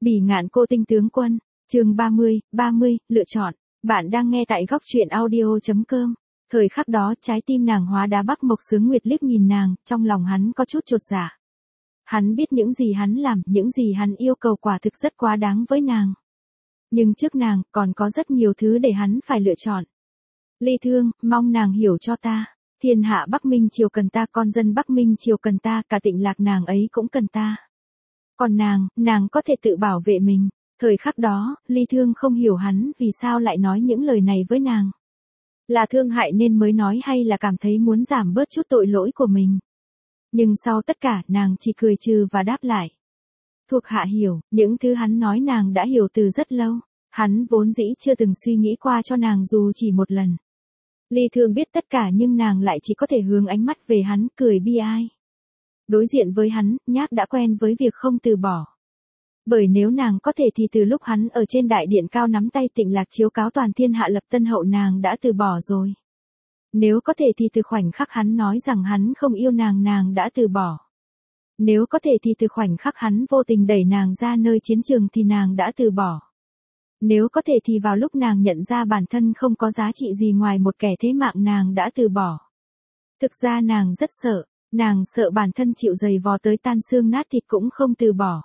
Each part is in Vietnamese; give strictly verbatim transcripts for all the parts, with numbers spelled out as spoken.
Bỉ ngạn cô tinh tướng quân, chương ba mươi, ba mươi, lựa chọn. Bạn đang nghe tại góc truyện audio.com. Thời khắc đó trái tim nàng hóa đá. Bắc Mộc Sướng Nguyệt liếc nhìn nàng, trong lòng hắn có chút chột dạ. Hắn biết những gì hắn làm, những gì hắn yêu cầu quả thực rất quá đáng với nàng. Nhưng trước nàng, còn có rất nhiều thứ để hắn phải lựa chọn. Ly Thương, mong nàng hiểu cho ta. Thiên hạ Bắc Minh Triều cần ta, con dân Bắc Minh Triều cần ta, cả Tịnh Lạc nàng ấy cũng cần ta. Còn nàng, nàng có thể tự bảo vệ mình. Thời khắc đó, Ly Thương không hiểu hắn vì sao lại nói những lời này với nàng. Là thương hại nên mới nói hay là cảm thấy muốn giảm bớt chút tội lỗi của mình. Nhưng sau tất cả, nàng chỉ cười trừ và đáp lại. Thuộc hạ hiểu, những thứ hắn nói nàng đã hiểu từ rất lâu. Hắn vốn dĩ chưa từng suy nghĩ qua cho nàng dù chỉ một lần. Ly Thương biết tất cả nhưng nàng lại chỉ có thể hướng ánh mắt về hắn, cười bi ai. Đối diện với hắn, Nhác đã quen với việc không từ bỏ. Bởi nếu nàng có thể thì từ lúc hắn ở trên đại điện cao nắm tay Tịnh Lạc chiếu cáo toàn thiên hạ lập tân hậu nàng đã từ bỏ rồi. Nếu có thể thì từ khoảnh khắc hắn nói rằng hắn không yêu nàng nàng đã từ bỏ. Nếu có thể thì từ khoảnh khắc hắn vô tình đẩy nàng ra nơi chiến trường thì nàng đã từ bỏ. Nếu có thể thì vào lúc nàng nhận ra bản thân không có giá trị gì ngoài một kẻ thế mạng nàng đã từ bỏ. Thực ra nàng rất sợ, nàng sợ bản thân chịu giày vò tới tan xương nát thịt cũng không từ bỏ.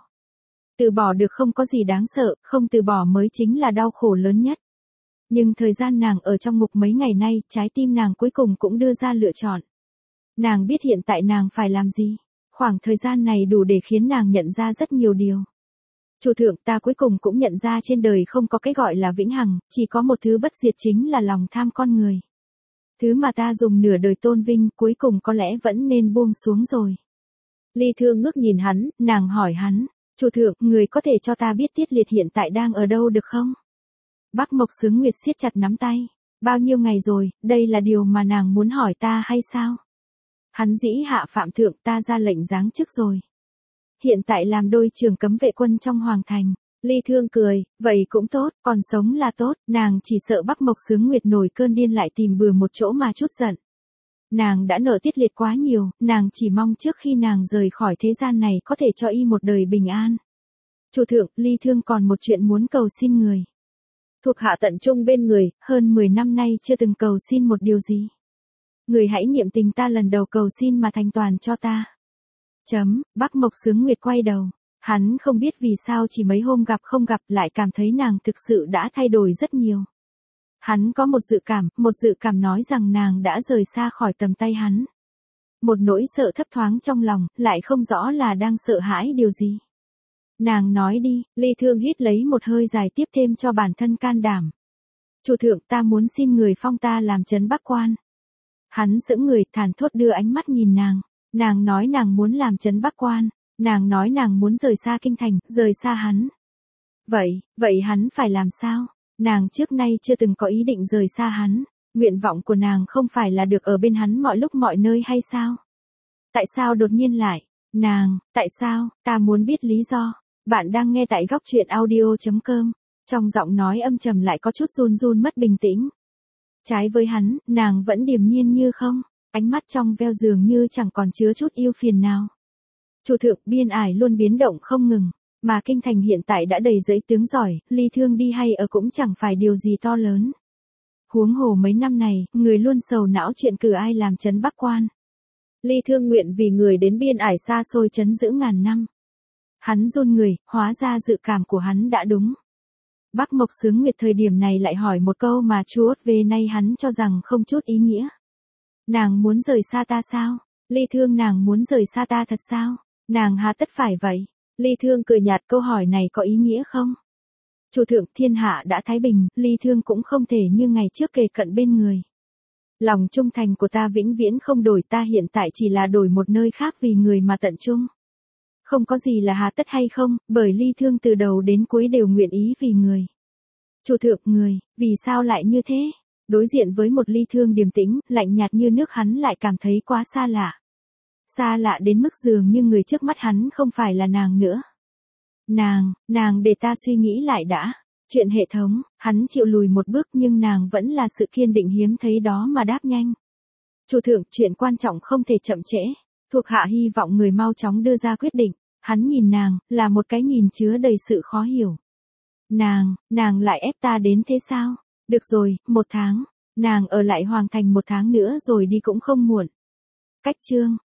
Từ bỏ được không có gì đáng sợ, không từ bỏ mới chính là đau khổ lớn nhất. Nhưng thời gian nàng ở trong ngục mấy ngày nay, trái tim nàng cuối cùng cũng đưa ra lựa chọn. Nàng biết hiện tại nàng phải làm gì. Khoảng thời gian này đủ để khiến nàng nhận ra rất nhiều điều. Chủ thượng, ta cuối cùng cũng nhận ra trên đời không có cái gọi là vĩnh hằng, chỉ có một thứ bất diệt chính là lòng tham con người. Thứ mà ta dùng nửa đời tôn vinh cuối cùng có lẽ vẫn nên buông xuống rồi. Ly Thương ngước nhìn hắn, nàng hỏi hắn, chủ thượng, người có thể cho ta biết Tiết Liệt hiện tại đang ở đâu được không? Bắc Mộc Sướng Nguyệt siết chặt nắm tay. Bao nhiêu ngày rồi, đây là điều mà nàng muốn hỏi ta hay sao? Hắn dĩ hạ phạm thượng, ta ra lệnh giáng chức rồi. Hiện tại làm đôi trưởng cấm vệ quân trong Hoàng Thành. Ly Thương cười, vậy cũng tốt, còn sống là tốt, nàng chỉ sợ Bắc Mộc Sướng Nguyệt nổi cơn điên lại tìm bừa một chỗ mà chút giận. Nàng đã nợ Tiết Liệt quá nhiều, nàng chỉ mong trước khi nàng rời khỏi thế gian này có thể cho y một đời bình an. Chủ thượng, Ly Thương còn một chuyện muốn cầu xin người. Thuộc hạ tận trung bên người, hơn mười năm nay chưa từng cầu xin một điều gì. Người hãy niệm tình ta lần đầu cầu xin mà thành toàn cho ta. Chấm, Bắc Mộc Sướng Nguyệt quay đầu. Hắn không biết vì sao chỉ mấy hôm gặp không gặp lại cảm thấy nàng thực sự đã thay đổi rất nhiều. Hắn có một dự cảm, một dự cảm nói rằng nàng đã rời xa khỏi tầm tay hắn. Một nỗi sợ thấp thoáng trong lòng, lại không rõ là đang sợ hãi điều gì. Nàng nói đi, Ly Thương hít lấy một hơi dài tiếp thêm cho bản thân can đảm. Chủ thượng, ta muốn xin người phong ta làm trấn Bắc quan. Hắn sững người, thản thốt đưa ánh mắt nhìn nàng. Nàng nói nàng muốn làm trấn Bắc quan. Nàng nói nàng muốn rời xa kinh thành, rời xa hắn. Vậy, vậy hắn phải làm sao? Nàng trước nay chưa từng có ý định rời xa hắn. Nguyện vọng của nàng không phải là được ở bên hắn mọi lúc mọi nơi hay sao? Tại sao đột nhiên lại? Nàng, tại sao? Ta muốn biết lý do. Bạn đang nghe tại góc truyện audio.com. Trong giọng nói âm trầm lại có chút run run mất bình tĩnh. Trái với hắn, nàng vẫn điềm nhiên như không. Ánh mắt trong veo dường như chẳng còn chứa chút yêu phiền nào. Chủ thượng, biên ải luôn biến động không ngừng. Mà kinh thành hiện tại đã đầy dẫy tướng giỏi, Ly Thương đi hay ở cũng chẳng phải điều gì to lớn. Huống hồ mấy năm này, người luôn sầu não chuyện cử ai làm trấn Bắc quan. Ly Thương nguyện vì người đến biên ải xa xôi trấn giữ ngàn năm. Hắn run người, hóa ra dự cảm của hắn đã đúng. Bắc Mộc Sướng Nguyệt thời điểm này lại hỏi một câu mà chúa về nay hắn cho rằng không chút ý nghĩa. Nàng muốn rời xa ta sao? Ly Thương, nàng muốn rời xa ta thật sao? Nàng hà tất phải vậy? Ly Thương cười nhạt, câu hỏi này có ý nghĩa không? Chủ thượng, thiên hạ đã thái bình, Ly Thương cũng không thể như ngày trước kề cận bên người. Lòng trung thành của ta vĩnh viễn không đổi, ta hiện tại chỉ là đổi một nơi khác vì người mà tận trung. Không có gì là hà tất hay không, bởi Ly Thương từ đầu đến cuối đều nguyện ý vì người. Chủ thượng, người, vì sao lại như thế? Đối diện với một Ly Thương điềm tĩnh, lạnh nhạt như nước hắn lại cảm thấy quá xa lạ. Xa lạ đến mức dường như người trước mắt hắn không phải là nàng nữa. Nàng, nàng để ta suy nghĩ lại đã. Chuyện hệ thống, hắn chịu lùi một bước nhưng nàng vẫn là sự kiên định hiếm thấy đó mà đáp nhanh. Chủ thượng, chuyện quan trọng không thể chậm trễ. Thuộc hạ hy vọng người mau chóng đưa ra quyết định. Hắn nhìn nàng, là một cái nhìn chứa đầy sự khó hiểu. Nàng, nàng lại ép ta đến thế sao? Được rồi, một tháng. Nàng ở lại Hoàng Thành một tháng nữa rồi đi cũng không muộn. Cách chương.